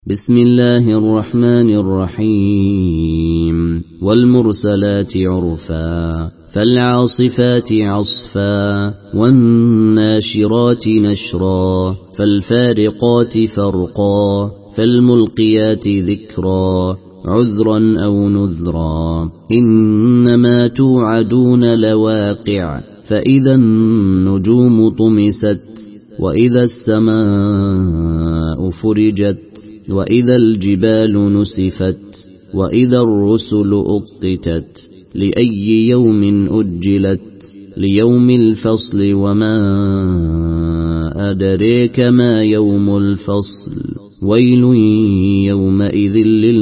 بسم الله الرحمن الرحيم والمرسلات عرفا فالعاصفات عصفا والناشرات نشرا فالفارقات فرقا فالملقيات ذكرا عذرا أو نذرا إنما توعدون لواقع فإذا النجوم طمست وإذا السماء فرجت وإذا الجبال نسفت وإذا الرسل أقتت لأي يوم أجلت ليوم الفصل وما أدريك ما يوم الفصل ويل يومئذ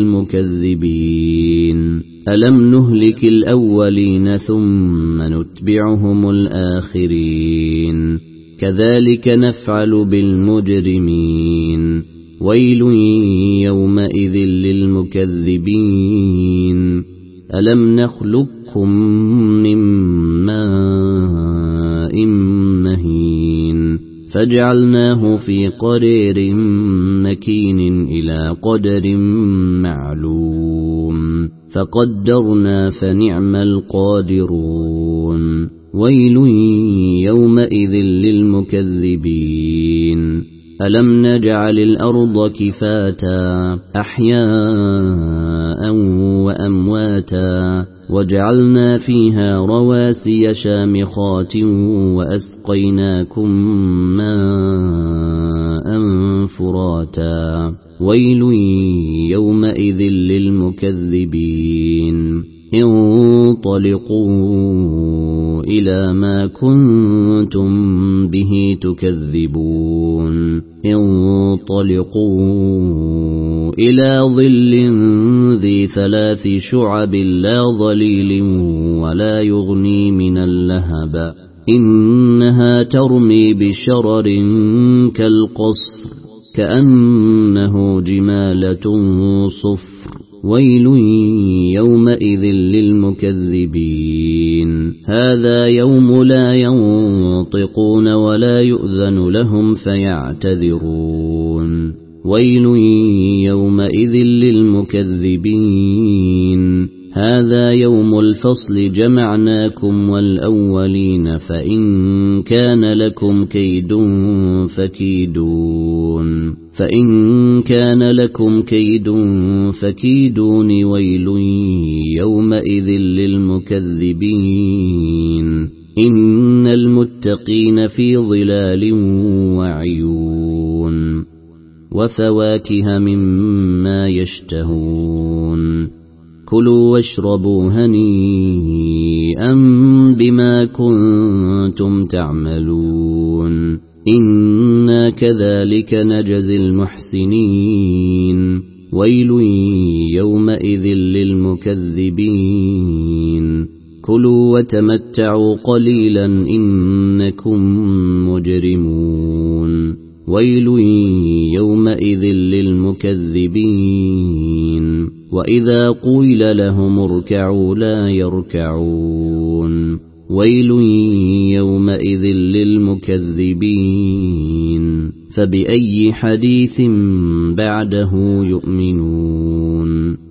للمكذبين ألم نهلك الأولين ثم نتبعهم الآخرين كذلك نفعل بالمجرمين ويل يومئذ للمكذبين ألم نخلقكم من ماء مهين فجعلناه في قرير مكين إلى قدر معلوم فقدرنا فنعم القادرون ويل يومئذ للمكذبين ألم نجعل الأرض كفاتا أحياء وأمواتا وجعلنا فيها رواسي شامخات وأسقيناكم ماء فراتا ويل يومئذ للمكذبين انطلقوا إلى ما كنتم به تكذبون انطلقوا إلى ظل ذي 3 شعب لا ظليل ولا يغني من اللهب إنها ترمي بشرر كالقصر كأنه جمالة صفر ويل يومئذ للمكذبين هذا يوم لا ينطقون ولا يؤذن لهم فيعتذرون ويل يومئذ للمكذبين هذا يوم الفصل جمعناكم والأولين فإن كان لكم كيد فكيدون ويل يومئذ للمكذبين إن المتقين في ظلال وعيون وفواكه مما يشتهون كلوا واشربوا هنيئا بما كنتم تعملون إنا كذلك نجزي المحسنين ويل يومئذ للمكذبين كلوا وتمتعوا قليلا إنكم مجرمون ويل يومئذ للمكذبين وإذا قيل لهم اركعوا لا يركعون ويل يومئذ للمكذبين فبأي حديث بعده يؤمنون